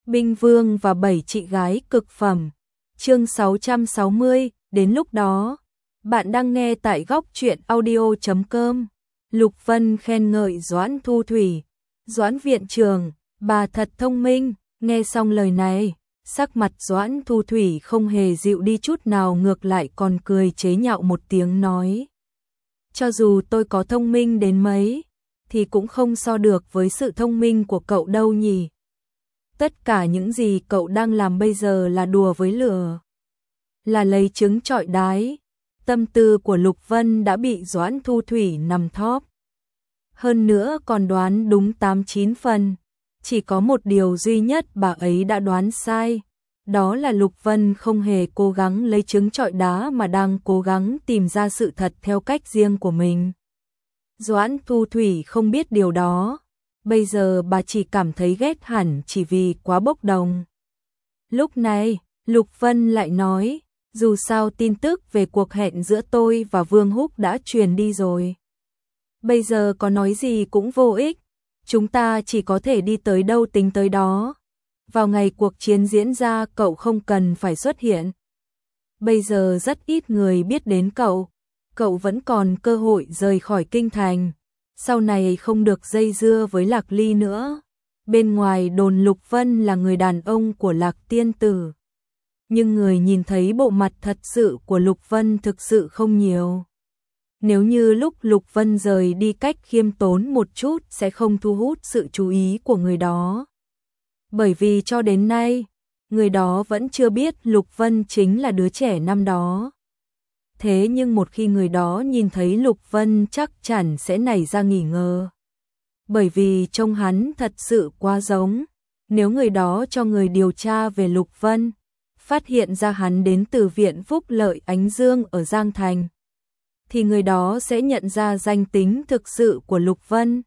Binh Vương và 7 chị gái cực phẩm. Chương 660, đến lúc đó. Bạn đang nghe tại góc truyện audio.com. Lục Vân khen ngợi Doãn Thu Thủy. Doãn viện trưởng, bà thật thông minh. Nghe xong lời này, sắc mặt Doãn Thu Thủy không hề dịu đi chút nào, ngược lại còn cười chế nhạo một tiếng nói. Cho dù tôi có thông minh đến mấy, thì cũng không so được với sự thông minh của cậu đâu nhỉ. Tất cả những gì cậu đang làm bây giờ là đùa với lửa, là lấy trứng trọi đái. Tâm tư của Lục Vân đã bị Doãn Thu Thủy nằm thóp. Hơn nữa còn đoán đúng 8-9 phần. Chỉ có một điều duy nhất bà ấy đã đoán sai. Đó là Lục Vân không hề cố gắng lấy trứng trọi đá mà đang cố gắng tìm ra sự thật theo cách riêng của mình. Doãn Thu Thủy không biết điều đó. Bây giờ bà chỉ cảm thấy ghét hẳn chỉ vì quá bốc đồng. Lúc này, Lục Vân lại nói, dù sao tin tức về cuộc hẹn giữa tôi và Vương Húc đã truyền đi rồi. Bây giờ có nói gì cũng vô ích, chúng ta chỉ có thể đi tới đâu tính tới đó. Vào ngày cuộc chiến diễn ra cậu không cần phải xuất hiện. Bây giờ rất ít người biết đến cậu vẫn còn cơ hội rời khỏi kinh thành. Sau này không được dây dưa với Lạc Ly nữa. Bên ngoài đồn Lục Vân là người đàn ông của Lạc Tiên Tử. Nhưng người nhìn thấy bộ mặt thật sự của Lục Vân thực sự không nhiều. Nếu như lúc Lục Vân rời đi cách khiêm tốn một chút sẽ không thu hút sự chú ý của người đó. Bởi vì cho đến nay, người đó vẫn chưa biết Lục Vân chính là đứa trẻ năm đó. Thế nhưng một khi người đó nhìn thấy Lục Vân chắc chắn sẽ nảy ra nghi ngờ. Bởi vì trông hắn thật sự quá giống. Nếu người đó cho người điều tra về Lục Vân, phát hiện ra hắn đến từ Viện Phúc Lợi Ánh Dương ở Giang Thành, thì người đó sẽ nhận ra danh tính thực sự của Lục Vân.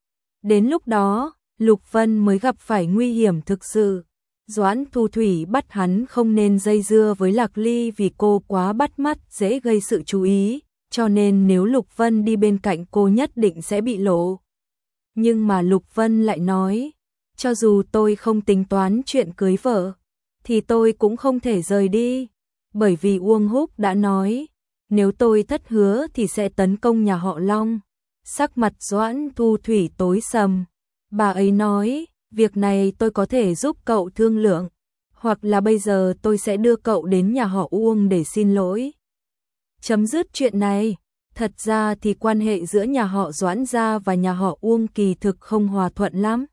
Đến lúc đó, Lục Vân mới gặp phải nguy hiểm thực sự. Doãn Thu Thủy bắt hắn không nên dây dưa với Lạc Ly vì cô quá bắt mắt, dễ gây sự chú ý, cho nên nếu Lục Vân đi bên cạnh cô nhất định sẽ bị lộ. Nhưng mà Lục Vân lại nói, cho dù tôi không tính toán chuyện cưới vợ, thì tôi cũng không thể rời đi, bởi vì Uông Húc đã nói, nếu tôi thất hứa thì sẽ tấn công nhà họ Long. Sắc mặt Doãn Thu Thủy tối sầm, bà ấy nói, việc này tôi có thể giúp cậu thương lượng, hoặc là bây giờ tôi sẽ đưa cậu đến nhà họ Uông để xin lỗi. Chấm dứt chuyện này. Thật ra thì quan hệ giữa nhà họ Doãn gia và nhà họ Uông kỳ thực không hòa thuận lắm.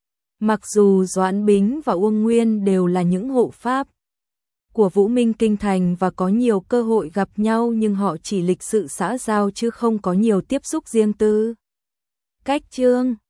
Mặc dù Doãn Bính và Uông Nguyên đều là những hộ pháp của Vũ Minh Kinh Thành và có nhiều cơ hội gặp nhau, nhưng họ chỉ lịch sự xã giao chứ không có nhiều tiếp xúc riêng tư. Cách chương